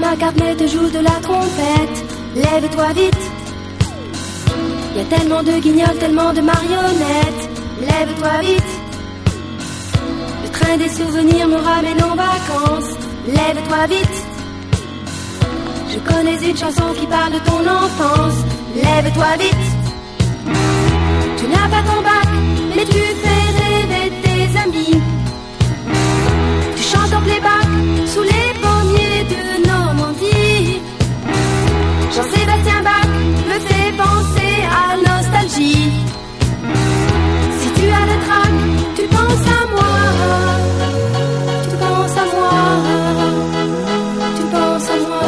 McCartney te joue de la trompette. Lève-toi vite. Y a tellement de guignols, tellement de marionnettes. Lève-toi vite. Le train des souvenirs me ramène en vacances. Lève-toi vite. Je connais une chanson qui parle de ton enfance. Lève-toi vite. Tu n'as pas ton bac, mais tu fais rêver tes amis. Tu chantes en playback sous les pommiers de Normandie. Jean-Sébastien Bach me fait penser à nostalgie. Si tu as le trac, tu penses à moi. Tu penses à moi. Tu penses à moi.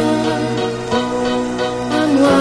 À moi.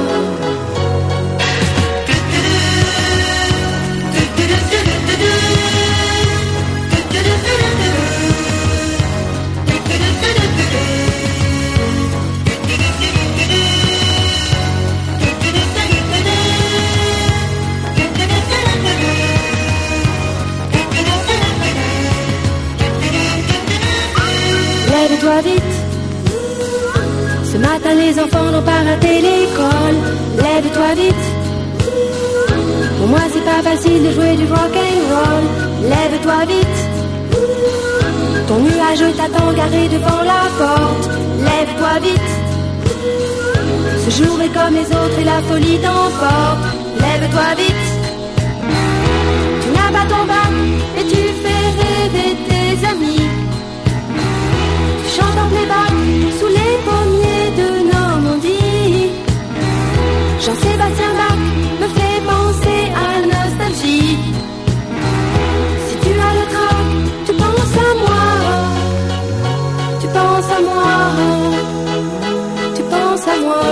Lève-toi vite. Ce matin les enfants n'ont pas raté l'école. Lève-toi vite. Pour moi c'est pas facile de jouer du rock and roll. Lève-toi vite. Ton nuage t'attend garé devant la porte. Lève-toi vite. Ce jour est comme les autres et la folie t'emporte. Lève-toi vite. Tu n'as pas ton bac et tu fais rêver tes amis. Chante en playback sous les pommiers de Normandie. Jean-Sébastien Bach me fait penser à nostalgie. Si tu as le trac, tu penses à moi. Tu penses à moi. Tu penses à moi.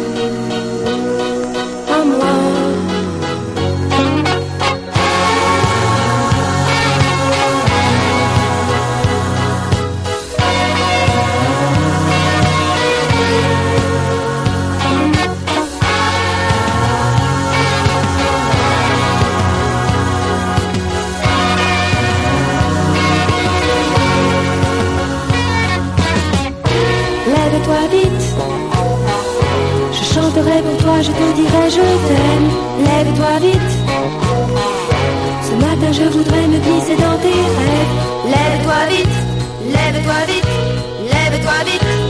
À moi. Lève-toi vite. Je chanterai pour toi, je te dirai je t'aime. Lève-toi vite. Ce matin je voudrais me glisser dans tes rêves. Lève-toi vite. Lève-toi vite. Lève-toi vite.